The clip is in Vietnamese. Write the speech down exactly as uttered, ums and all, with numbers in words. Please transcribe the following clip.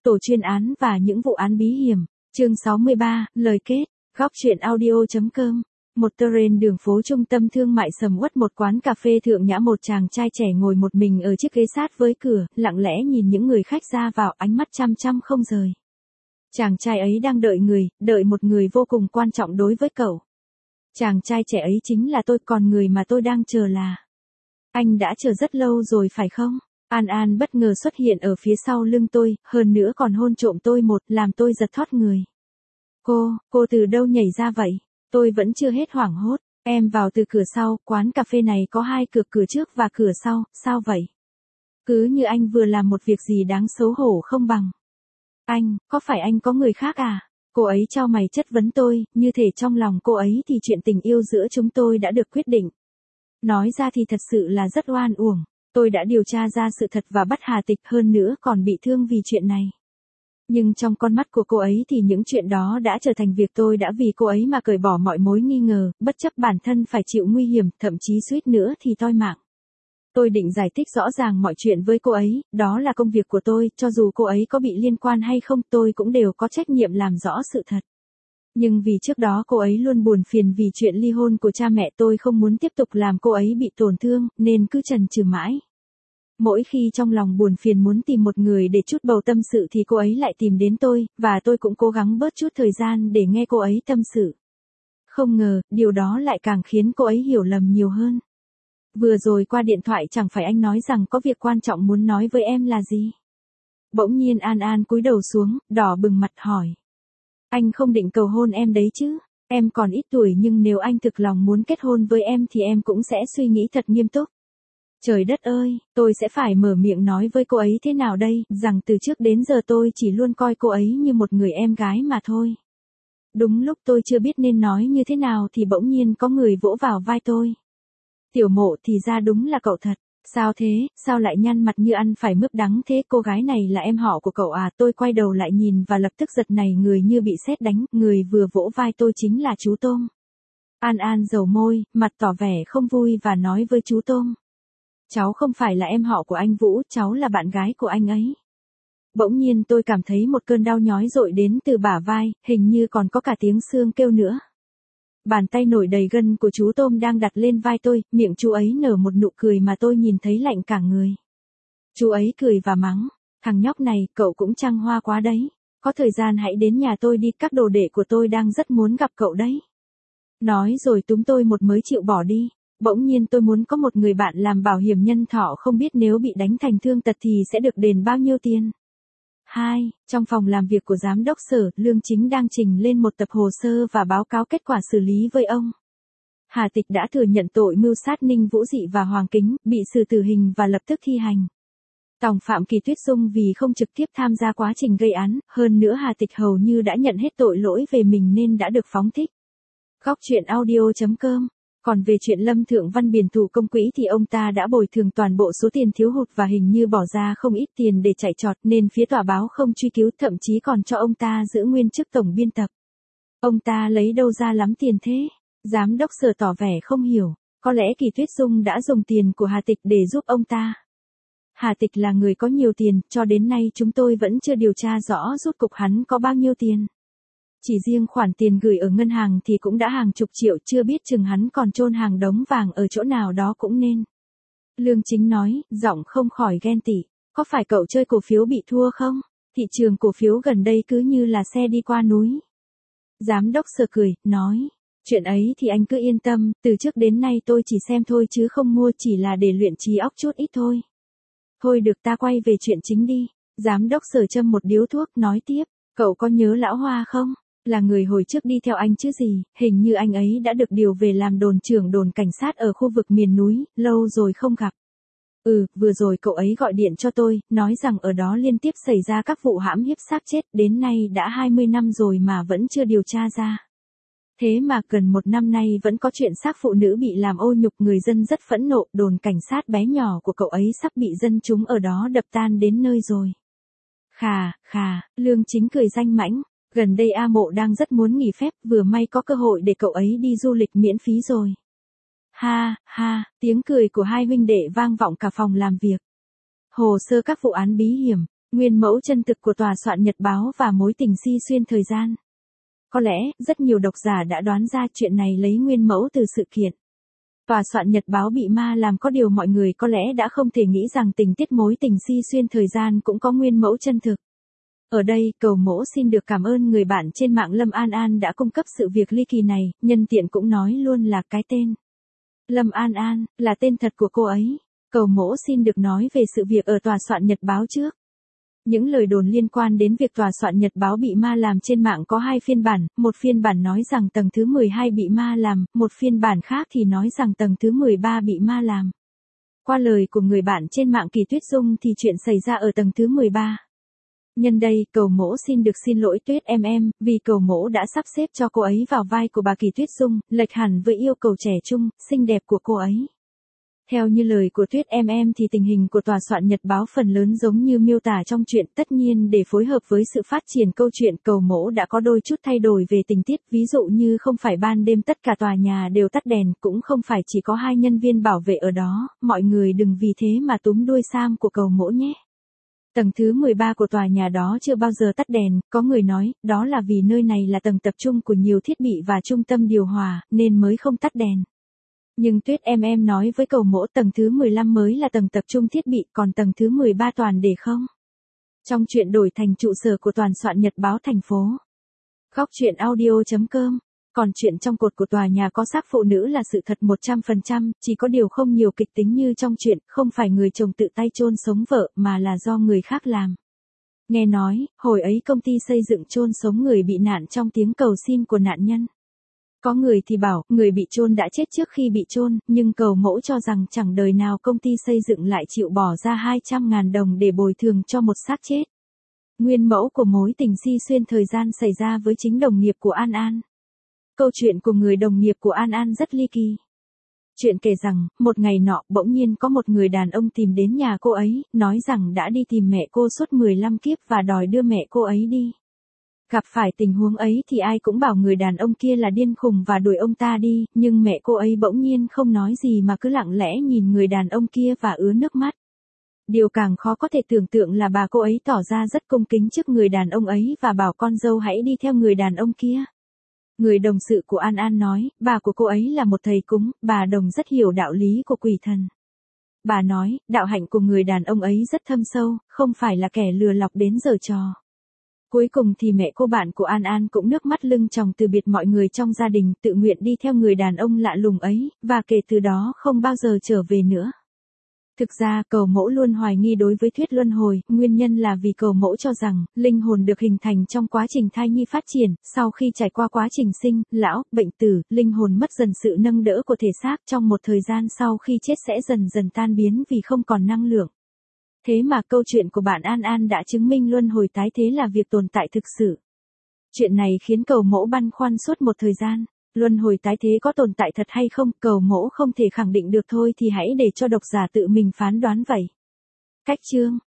tổ chuyên án và những vụ án bí hiểm. Chương sáu mươi ba, lời kết. Góc truyện audio.com. Một terrain đường phố trung tâm thương mại sầm uất, một quán cà phê thượng nhã, một chàng trai trẻ ngồi một mình ở chiếc ghế sát với cửa, lặng lẽ nhìn những người khách ra vào, ánh mắt chăm chăm không rời. Chàng trai ấy đang đợi người, đợi một người vô cùng quan trọng đối với cậu. Chàng trai trẻ ấy chính là tôi, còn người mà tôi đang chờ là... Anh đã chờ rất lâu rồi phải không? An An bất ngờ xuất hiện ở phía sau lưng tôi, hơn nữa còn hôn trộm tôi một, làm tôi giật thót người. Cô, cô từ đâu nhảy ra vậy? Tôi vẫn chưa hết hoảng hốt. Em vào từ cửa sau, quán cà phê này có hai cửa, cửa trước và cửa sau, sao vậy? Cứ như anh vừa làm một việc gì đáng xấu hổ không bằng. Anh, có phải anh có người khác à? Cô ấy chau mày chất vấn tôi, như thể trong lòng cô ấy thì chuyện tình yêu giữa chúng tôi đã được quyết định. Nói ra thì thật sự là rất oan uổng. Tôi đã điều tra ra sự thật và bắt Hà Tịch, hơn nữa còn bị thương vì chuyện này. Nhưng trong con mắt của cô ấy thì những chuyện đó đã trở thành việc tôi đã vì cô ấy mà cởi bỏ mọi mối nghi ngờ, bất chấp bản thân phải chịu nguy hiểm, thậm chí suýt nữa thì toi mạng. Tôi định giải thích rõ ràng mọi chuyện với cô ấy, đó là công việc của tôi, cho dù cô ấy có bị liên quan hay không tôi cũng đều có trách nhiệm làm rõ sự thật. Nhưng vì trước đó cô ấy luôn buồn phiền vì chuyện ly hôn của cha mẹ, tôi không muốn tiếp tục làm cô ấy bị tổn thương, nên cứ chần chừ mãi. Mỗi khi trong lòng buồn phiền muốn tìm một người để chút bầu tâm sự thì cô ấy lại tìm đến tôi, và tôi cũng cố gắng bớt chút thời gian để nghe cô ấy tâm sự. Không ngờ, điều đó lại càng khiến cô ấy hiểu lầm nhiều hơn. Vừa rồi qua điện thoại chẳng phải anh nói rằng có việc quan trọng muốn nói với em là gì? Bỗng nhiên An An cúi đầu xuống, đỏ bừng mặt hỏi. Anh không định cầu hôn em đấy chứ? Em còn ít tuổi nhưng nếu anh thực lòng muốn kết hôn với em thì em cũng sẽ suy nghĩ thật nghiêm túc. Trời đất ơi, tôi sẽ phải mở miệng nói với cô ấy thế nào đây, rằng từ trước đến giờ tôi chỉ luôn coi cô ấy như một người em gái mà thôi. Đúng lúc tôi chưa biết nên nói như thế nào thì bỗng nhiên có người vỗ vào vai tôi. Tiểu Mộ, thì ra đúng là cậu thật. Sao thế, sao lại nhăn mặt như ăn phải mướp đắng thế? Cô gái này là em họ của cậu à? Tôi quay đầu lại nhìn và lập tức giật nảy người như bị sét đánh, người vừa vỗ vai tôi chính là chú Tôm. An An dầu môi, mặt tỏ vẻ không vui và nói với chú Tôm. Cháu không phải là em họ của anh Vũ, cháu là bạn gái của anh ấy. Bỗng nhiên tôi cảm thấy một cơn đau nhói dội đến từ bả vai, hình như còn có cả tiếng xương kêu nữa. Bàn tay nổi đầy gân của chú Tôm đang đặt lên vai tôi, miệng chú ấy nở một nụ cười mà tôi nhìn thấy lạnh cả người. Chú ấy cười và mắng, thằng nhóc này, cậu cũng trăng hoa quá đấy. Có thời gian hãy đến nhà tôi đi, các đồ đệ của tôi đang rất muốn gặp cậu đấy. Nói rồi túm tôi một mới chịu bỏ đi. Bỗng nhiên tôi muốn có một người bạn làm bảo hiểm nhân thọ, không biết nếu bị đánh thành thương tật thì sẽ được đền bao nhiêu tiền. Hai, trong phòng làm việc của giám đốc sở, Lương Chính đang trình lên một tập hồ sơ và báo cáo kết quả xử lý với ông. Hà Tịch đã thừa nhận tội mưu sát Ninh Vũ Dị và Hoàng Kính, bị xử tử hình và lập tức thi hành. Tòng phạm Kỳ Tuyết Dung vì không trực tiếp tham gia quá trình gây án, hơn nữa Hà Tịch hầu như đã nhận hết tội lỗi về mình nên đã được phóng thích. Góc truyện audio.com. Còn về chuyện Lâm Thượng Văn biển thủ công quỹ thì ông ta đã bồi thường toàn bộ số tiền thiếu hụt và hình như bỏ ra không ít tiền để chạy trọt, nên phía tòa báo không truy cứu, thậm chí còn cho ông ta giữ nguyên chức tổng biên tập. Ông ta lấy đâu ra lắm tiền thế? Giám đốc sở tỏ vẻ không hiểu, có lẽ Kỳ Tuyết Dung đã dùng tiền của Hà Tịch để giúp ông ta. Hà Tịch là người có nhiều tiền, cho đến nay chúng tôi vẫn chưa điều tra rõ rốt cuộc hắn có bao nhiêu tiền. Chỉ riêng khoản tiền gửi ở ngân hàng thì cũng đã hàng chục triệu, chưa biết chừng hắn còn chôn hàng đống vàng ở chỗ nào đó cũng nên. Lương Chính nói, giọng không khỏi ghen tị. Có phải cậu chơi cổ phiếu bị thua không? Thị trường cổ phiếu gần đây cứ như là xe đi qua núi. Giám đốc sở cười, nói. Chuyện ấy thì anh cứ yên tâm, từ trước đến nay tôi chỉ xem thôi chứ không mua, chỉ là để luyện trí óc chút ít thôi. Thôi được, ta quay về chuyện chính đi. Giám đốc sở châm một điếu thuốc, nói tiếp. Cậu có nhớ Lão Hoa không? Là người hồi trước đi theo anh chứ gì, hình như anh ấy đã được điều về làm đồn trưởng đồn cảnh sát ở khu vực miền núi, lâu rồi không gặp. Ừ, vừa rồi cậu ấy gọi điện cho tôi, nói rằng ở đó liên tiếp xảy ra các vụ hãm hiếp xác chết, đến nay đã hai mươi năm rồi mà vẫn chưa điều tra ra. Thế mà gần một năm nay vẫn có chuyện xác phụ nữ bị làm ô nhục, người dân rất phẫn nộ, đồn cảnh sát bé nhỏ của cậu ấy sắp bị dân chúng ở đó đập tan đến nơi rồi. Khà, khà, Lương Chính cười danh mãnh. Gần đây A Mộ đang rất muốn nghỉ phép, vừa may có cơ hội để cậu ấy đi du lịch miễn phí rồi. Ha, ha, tiếng cười của hai huynh đệ vang vọng cả phòng làm việc. Hồ sơ các vụ án bí hiểm, Nguyên mẫu chân thực của tòa soạn nhật báo và mối tình si xuyên thời gian. Có lẽ, rất nhiều độc giả đã đoán ra chuyện này lấy nguyên mẫu từ sự kiện tòa soạn nhật báo bị ma làm, có điều mọi người có lẽ đã không thể nghĩ rằng tình tiết mối tình si xuyên thời gian cũng có nguyên mẫu chân thực. Ở đây, cầu mẫu xin được cảm ơn người bạn trên mạng Lâm An An đã cung cấp sự việc ly kỳ này, nhân tiện cũng nói luôn là cái tên. Lâm An An, là tên thật của cô ấy. Cầu mẫu xin được nói về sự việc ở tòa soạn nhật báo trước. Những lời đồn liên quan đến việc tòa soạn nhật báo bị ma làm trên mạng có hai phiên bản, một phiên bản nói rằng tầng thứ mười hai bị ma làm, một phiên bản khác thì nói rằng tầng thứ mười ba bị ma làm. Qua lời của người bạn trên mạng Kỳ Tuyết Dung thì chuyện xảy ra ở tầng thứ mười ba. Nhân đây, cầu mẫu xin được xin lỗi Tuyết em em, vì cầu mẫu đã sắp xếp cho cô ấy vào vai của bà Kỳ Tuyết Dung, lệch hẳn với yêu cầu trẻ trung, xinh đẹp của cô ấy. Theo như lời của Tuyết em em thì tình hình của tòa soạn nhật báo phần lớn giống như miêu tả trong truyện, tất nhiên để phối hợp với sự phát triển câu chuyện, cầu mẫu đã có đôi chút thay đổi về tình tiết, ví dụ như không phải ban đêm tất cả tòa nhà đều tắt đèn, cũng không phải chỉ có hai nhân viên bảo vệ ở đó, mọi người đừng vì thế mà túm đuôi sam của cầu mẫu nhé. Tầng thứ mười ba của tòa nhà đó chưa bao giờ tắt đèn, có người nói, đó là vì nơi này là tầng tập trung của nhiều thiết bị và trung tâm điều hòa, nên mới không tắt đèn. Nhưng Tuyết em em nói với cầu mẫu tầng thứ mười lăm mới là tầng tập trung thiết bị, còn tầng thứ mười ba toàn để không. Trong chuyện đổi thành trụ sở của toàn soạn nhật báo thành phố. Góc truyện audio chấm com. Còn chuyện trong cột của tòa nhà có xác phụ nữ là sự thật một trăm phần trăm, chỉ có điều không nhiều kịch tính như trong chuyện, không phải người chồng tự tay chôn sống vợ mà là do người khác làm. Nghe nói, hồi ấy công ty xây dựng chôn sống người bị nạn trong tiếng cầu xin của nạn nhân. Có người thì bảo, người bị chôn đã chết trước khi bị chôn, nhưng cầu mẫu cho rằng chẳng đời nào công ty xây dựng lại chịu bỏ ra hai trăm ngàn đồng để bồi thường cho một xác chết. Nguyên mẫu của mối tình si xuyên thời gian xảy ra với chính đồng nghiệp của An An. Câu chuyện của người đồng nghiệp của An An rất ly kỳ. Chuyện kể rằng, một ngày nọ, bỗng nhiên có một người đàn ông tìm đến nhà cô ấy, nói rằng đã đi tìm mẹ cô suốt mười lăm kiếp và đòi đưa mẹ cô ấy đi. Gặp phải tình huống ấy thì ai cũng bảo người đàn ông kia là điên khùng và đuổi ông ta đi, nhưng mẹ cô ấy bỗng nhiên không nói gì mà cứ lặng lẽ nhìn người đàn ông kia và ứa nước mắt. Điều càng khó có thể tưởng tượng là bà cô ấy tỏ ra rất cung kính trước người đàn ông ấy và bảo con dâu hãy đi theo người đàn ông kia. Người đồng sự của An An nói, bà của cô ấy là một thầy cúng, bà đồng rất hiểu đạo lý của quỷ thần. Bà nói, đạo hạnh của người đàn ông ấy rất thâm sâu, không phải là kẻ lừa lọc đến giở trò. Cuối cùng thì mẹ cô bạn của An An cũng nước mắt lưng tròng từ biệt mọi người trong gia đình, tự nguyện đi theo người đàn ông lạ lùng ấy, và kể từ đó không bao giờ trở về nữa. Thực ra, cầu mẫu luôn hoài nghi đối với thuyết luân hồi, nguyên nhân là vì cầu mẫu cho rằng, linh hồn được hình thành trong quá trình thai nhi phát triển, sau khi trải qua quá trình sinh, lão, bệnh tử, linh hồn mất dần sự nâng đỡ của thể xác, trong một thời gian sau khi chết sẽ dần dần tan biến vì không còn năng lượng. Thế mà câu chuyện của bạn An An đã chứng minh luân hồi tái thế là việc tồn tại thực sự. Chuyện này khiến cầu mẫu băn khoăn suốt một thời gian. Luân hồi tái thế có tồn tại thật hay không, cầu mẫu không thể khẳng định được thôi thì hãy để cho độc giả tự mình phán đoán vậy. Cách chương